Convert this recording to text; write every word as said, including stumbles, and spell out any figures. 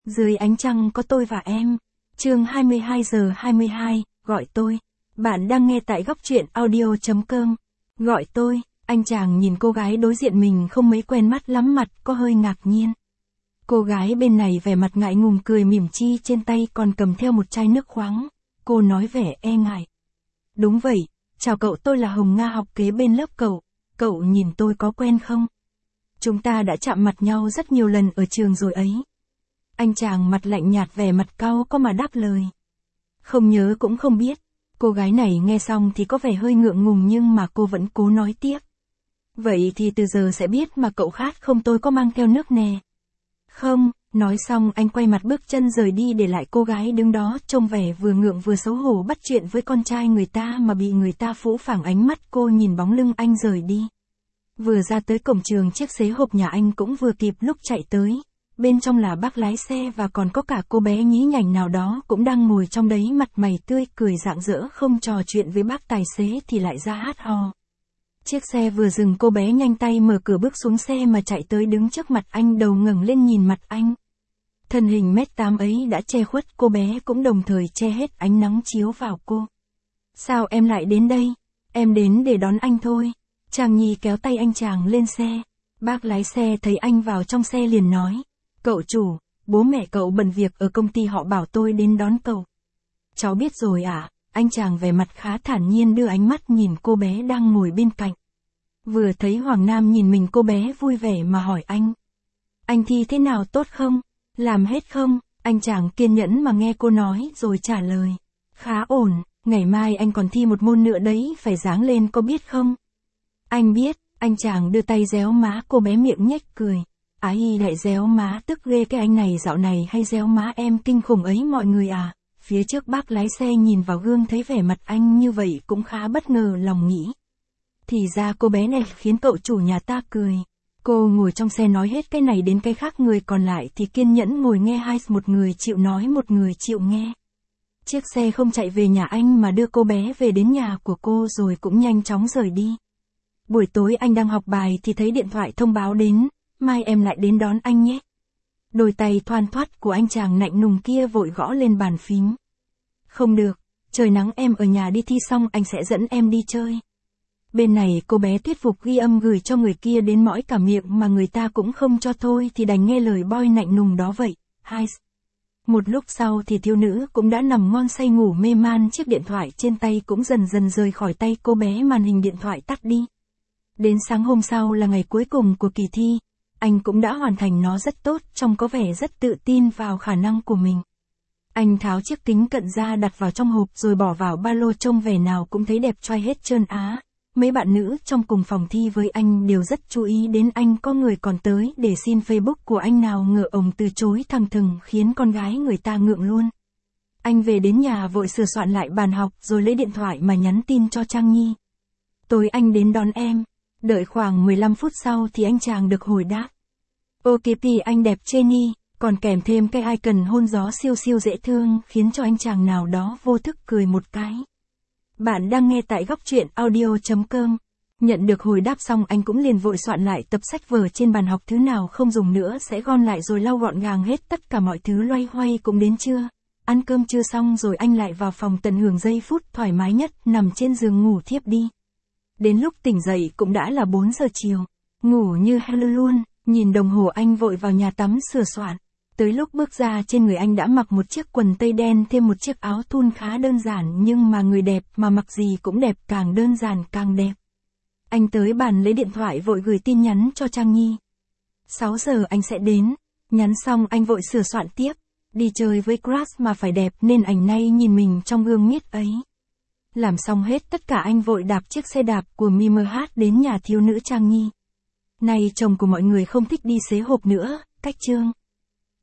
Dưới ánh trăng có tôi và em. Chương hai mươi hai giờ hai mươi hai, gọi tôi. Bạn đang nghe tại góc truyện audio chấm com. Gọi tôi, anh chàng nhìn cô gái đối diện mình không mấy quen mắt lắm, mặt có hơi ngạc nhiên. Cô gái bên này vẻ mặt ngại ngùng cười mỉm chi, trên tay còn cầm theo một chai nước khoáng. Cô nói vẻ e ngại. Đúng vậy, chào cậu, tôi là Hồng Nga, học kế bên lớp cậu. Cậu nhìn tôi có quen không? Chúng ta đã chạm mặt nhau rất nhiều lần ở trường rồi ấy. Anh chàng mặt lạnh nhạt vẻ mặt cau có mà đáp lời. Không nhớ cũng không biết. Cô gái này nghe xong thì có vẻ hơi ngượng ngùng nhưng mà cô vẫn cố nói tiếp. Vậy thì từ giờ sẽ biết mà cậu khát không, tôi có mang theo nước nè. Không, nói xong anh quay mặt bước chân rời đi để lại cô gái đứng đó trông vẻ vừa ngượng vừa xấu hổ bắt chuyện với con trai người ta mà bị người ta phũ phàng ánh mắt. Cô nhìn bóng lưng anh rời đi. Vừa ra tới cổng trường, chiếc xế hộp nhà anh cũng vừa kịp lúc chạy tới. Bên trong là bác lái xe và còn có cả cô bé nhí nhảnh nào đó cũng đang ngồi trong đấy, mặt mày tươi cười rạng rỡ, không trò chuyện với bác tài xế thì lại ra hát hò. Chiếc xe vừa dừng, cô bé nhanh tay mở cửa bước xuống xe mà chạy tới đứng trước mặt anh, đầu ngẩng lên nhìn mặt anh. Thân hình mét tám ấy đã che khuất cô bé, cũng đồng thời che hết ánh nắng chiếu vào cô. Sao em lại đến đây? Em đến để đón anh thôi. Trang Nhi kéo tay anh chàng lên xe. Bác lái xe thấy anh vào trong xe liền nói. Cậu chủ, bố mẹ cậu bận việc ở công ty, họ bảo tôi đến đón cậu. Cháu biết rồi ạ. À? Anh chàng vẻ mặt khá thản nhiên đưa ánh mắt nhìn cô bé đang ngồi bên cạnh. Vừa thấy Hoàng Nam nhìn mình, cô bé vui vẻ mà hỏi anh. Anh thi thế nào, tốt không? Làm hết không? Anh chàng kiên nhẫn mà nghe cô nói rồi trả lời. Khá ổn, ngày mai anh còn thi một môn nữa đấy, phải ráng lên, có biết không? Anh biết. Anh chàng đưa tay réo má cô bé, miệng nhếch cười. Ái lại réo má, tức ghê cái anh này, dạo này hay réo má em kinh khủng ấy mọi người à. Phía trước bác lái xe nhìn vào gương thấy vẻ mặt anh như vậy cũng khá bất ngờ, lòng nghĩ. Thì ra cô bé này khiến cậu chủ nhà ta cười. Cô ngồi trong xe nói hết cái này đến cái khác, người còn lại thì kiên nhẫn ngồi nghe, hai một người chịu nói một người chịu nghe. Chiếc xe không chạy về nhà anh mà đưa cô bé về đến nhà của cô rồi cũng nhanh chóng rời đi. Buổi tối anh đang học bài thì thấy điện thoại thông báo đến. Mai em lại đến đón anh nhé. Đôi tay thoăn thoắt của anh chàng lạnh lùng kia vội gõ lên bàn phím. Không được, trời nắng, em ở nhà đi thi xong anh sẽ dẫn em đi chơi. Bên này cô bé thuyết phục ghi âm gửi cho người kia đến mỏi cả miệng mà người ta cũng không cho, thôi thì đành nghe lời boy lạnh lùng đó vậy. Hai. Một lúc sau thì thiếu nữ cũng đã nằm ngon say ngủ mê man, chiếc điện thoại trên tay cũng dần dần rời khỏi tay cô bé, màn hình điện thoại tắt đi. Đến sáng hôm sau là ngày cuối cùng của kỳ thi. Anh cũng đã hoàn thành nó rất tốt, trông có vẻ rất tự tin vào khả năng của mình. Anh tháo chiếc kính cận ra đặt vào trong hộp rồi bỏ vào ba lô, trông vẻ nào cũng thấy đẹp trai hết trơn á. Mấy bạn nữ trong cùng phòng thi với anh đều rất chú ý đến anh, có người còn tới để xin Facebook của anh, nào ngờ ổng từ chối thẳng thừng khiến con gái người ta ngượng luôn. Anh về đến nhà vội sửa soạn lại bàn học rồi lấy điện thoại mà nhắn tin cho Trang Nhi. Tối anh đến đón em. Đợi khoảng mười lăm phút sau thì anh chàng được hồi đáp. Ok thì anh đẹp Jenny, còn kèm thêm cái icon hôn gió siêu siêu dễ thương khiến cho anh chàng nào đó vô thức cười một cái. Bạn đang nghe tại góc truyện audio chấm com. Nhận được hồi đáp xong anh cũng liền vội soạn lại tập sách vở trên bàn học, thứ nào không dùng nữa sẽ gom lại rồi lau gọn gàng hết tất cả mọi thứ. Loay hoay cũng đến trưa. Ăn cơm trưa xong rồi anh lại vào phòng tận hưởng giây phút thoải mái nhất, nằm trên giường ngủ thiếp đi. Đến lúc tỉnh dậy cũng đã là bốn giờ chiều. Ngủ như heo luôn, nhìn đồng hồ anh vội vào nhà tắm sửa soạn. Tới lúc bước ra, trên người anh đã mặc một chiếc quần tây đen thêm một chiếc áo thun khá đơn giản, nhưng mà người đẹp mà mặc gì cũng đẹp, càng đơn giản càng đẹp. Anh tới bàn lấy điện thoại vội gửi tin nhắn cho Trang Nhi. sáu giờ anh sẽ đến. Nhắn xong anh vội sửa soạn tiếp. Đi chơi với crush mà phải đẹp nên ảnh nay nhìn mình trong gương miết ấy. Làm xong hết tất cả anh vội đạp chiếc xe đạp của Mimh đến nhà thiếu nữ Trang Nhi. Nay chồng của mọi người không thích đi xế hộp nữa, cách chương.